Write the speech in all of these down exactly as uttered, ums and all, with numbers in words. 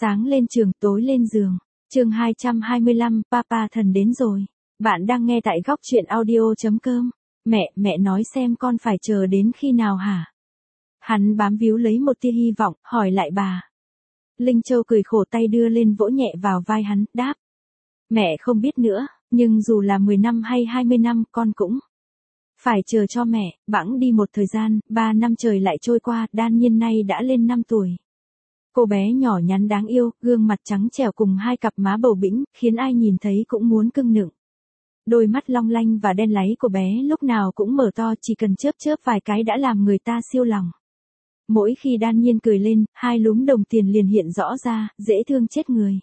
Sáng lên trường, tối lên giường. Chương hai trăm hai mươi lăm, Papa thần đến rồi. Bạn đang nghe tại góc truyện audio chấm com. Mẹ, mẹ nói xem con phải chờ đến khi nào hả? Hắn bám víu lấy một tia hy vọng, hỏi lại bà. Linh Châu cười khổ tay đưa lên vỗ nhẹ vào vai hắn, đáp. Mẹ không biết nữa, nhưng dù là mười năm hay hai mươi năm, con cũng phải chờ cho mẹ. Bẵng đi một thời gian, ba năm trời lại trôi qua, Đan Nhiên nay đã lên năm tuổi. Cô bé nhỏ nhắn đáng yêu, gương mặt trắng trẻo cùng hai cặp má bầu bĩnh, khiến ai nhìn thấy cũng muốn cưng nựng. Đôi mắt long lanh và đen láy của bé lúc nào cũng mở to, chỉ cần chớp chớp vài cái đã làm người ta siêu lòng. Mỗi khi Đan Nhiên cười lên, hai lúm đồng tiền liền hiện rõ ra, dễ thương chết người.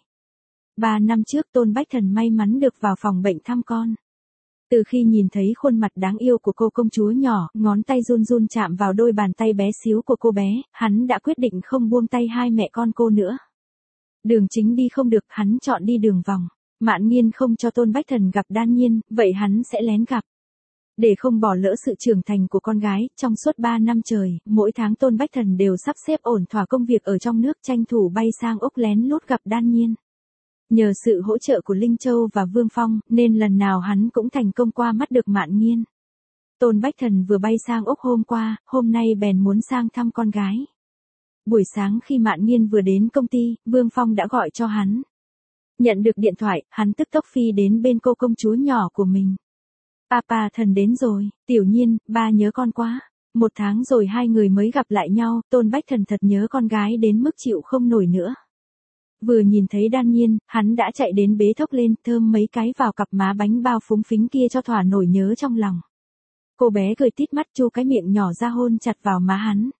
Ba năm trước Tôn Bách Thần may mắn được vào phòng bệnh thăm con. Từ khi nhìn thấy khuôn mặt đáng yêu của cô công chúa nhỏ, ngón tay run run chạm vào đôi bàn tay bé xíu của cô bé, hắn đã quyết định không buông tay hai mẹ con cô nữa. Đường chính đi không được, hắn chọn đi đường vòng. Mạn Nghiên không cho Tôn Bách Thần gặp Đan Nhiên, vậy hắn sẽ lén gặp. Để không bỏ lỡ sự trưởng thành của con gái, trong suốt ba năm trời, mỗi tháng Tôn Bách Thần đều sắp xếp ổn thỏa công việc ở trong nước, tranh thủ bay sang Úc lén lút gặp Đan Nhiên. Nhờ sự hỗ trợ của Linh Châu và Vương Phong, nên lần nào hắn cũng thành công qua mắt được Mạn Nghiên. Tôn Bách Thần vừa bay sang Úc hôm qua, hôm nay bèn muốn sang thăm con gái. Buổi sáng khi Mạn Nghiên vừa đến công ty, Vương Phong đã gọi cho hắn. Nhận được điện thoại, hắn tức tốc phi đến bên cô công chúa nhỏ của mình. Papa thần đến rồi, Tiểu Nhiên, ba nhớ con quá. Một tháng rồi hai người mới gặp lại nhau, Tôn Bách Thần thật nhớ con gái đến mức chịu không nổi nữa. Vừa nhìn thấy Đan Nhiên, hắn đã chạy đến bế thốc lên, thơm mấy cái vào cặp má bánh bao phúng phính kia cho thỏa nổi nhớ trong lòng. Cô bé cười tít mắt chu cái miệng nhỏ ra hôn chặt vào má hắn.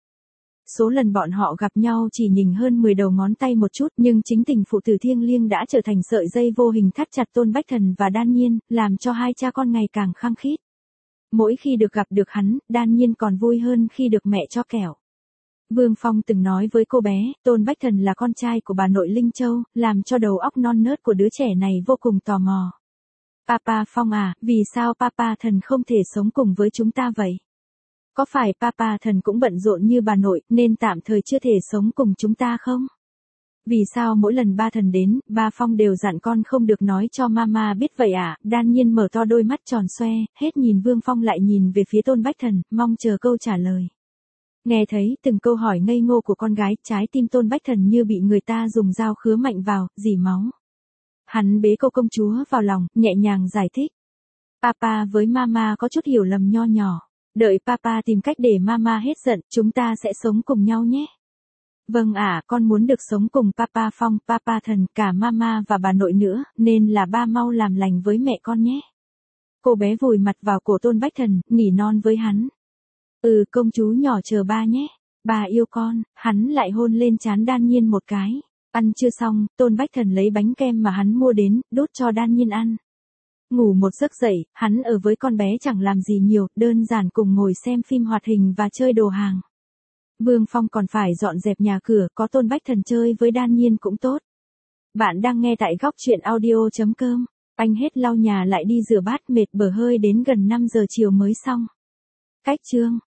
Số lần bọn họ gặp nhau chỉ nhỉnh hơn mười đầu ngón tay một chút, nhưng chính tình phụ tử thiêng liêng đã trở thành sợi dây vô hình thắt chặt Tôn Bách Thần và Đan Nhiên, làm cho hai cha con ngày càng khăng khít. Mỗi khi được gặp được hắn, Đan Nhiên còn vui hơn khi được mẹ cho kẹo. Vương Phong từng nói với cô bé, Tôn Bách Thần là con trai của bà nội Linh Châu, làm cho đầu óc non nớt của đứa trẻ này vô cùng tò mò. Papa Phong à, vì sao Papa Thần không thể sống cùng với chúng ta vậy? Có phải Papa Thần cũng bận rộn như bà nội, nên tạm thời chưa thể sống cùng chúng ta không? Vì sao mỗi lần ba thần đến, ba Phong đều dặn con không được nói cho mama biết vậy à? Đan Nhiên mở to đôi mắt tròn xoe, hết nhìn Vương Phong lại nhìn về phía Tôn Bách Thần, mong chờ câu trả lời. Nghe thấy từng câu hỏi ngây ngô của con gái, trái tim Tôn Bách Thần như bị người ta dùng dao khứa mạnh vào, rỉ máu. Hắn bế cô công chúa vào lòng, nhẹ nhàng giải thích. Papa với mama có chút hiểu lầm nho nhỏ. Đợi Papa tìm cách để mama hết giận, chúng ta sẽ sống cùng nhau nhé. Vâng ạ, con muốn được sống cùng Papa Phong, Papa Thần, cả mama và bà nội nữa, nên là ba mau làm lành với mẹ con nhé. Cô bé vùi mặt vào cổ Tôn Bách Thần, nỉ non với hắn. Ừ, công chúa nhỏ chờ ba nhé. Bà yêu con. Hắn lại hôn lên trán Đan Nhiên một cái. Ăn chưa xong, Tôn Bách Thần lấy bánh kem mà hắn mua đến, đút cho Đan Nhiên ăn. Ngủ một giấc dậy, hắn ở với con bé chẳng làm gì nhiều, đơn giản cùng ngồi xem phim hoạt hình và chơi đồ hàng. Vương Phong còn phải dọn dẹp nhà cửa, có Tôn Bách Thần chơi với Đan Nhiên cũng tốt. Bạn đang nghe tại góc truyện audio chấm com. Anh hết lau nhà lại đi rửa bát, mệt bở hơi đến gần năm giờ chiều mới xong. Cách chương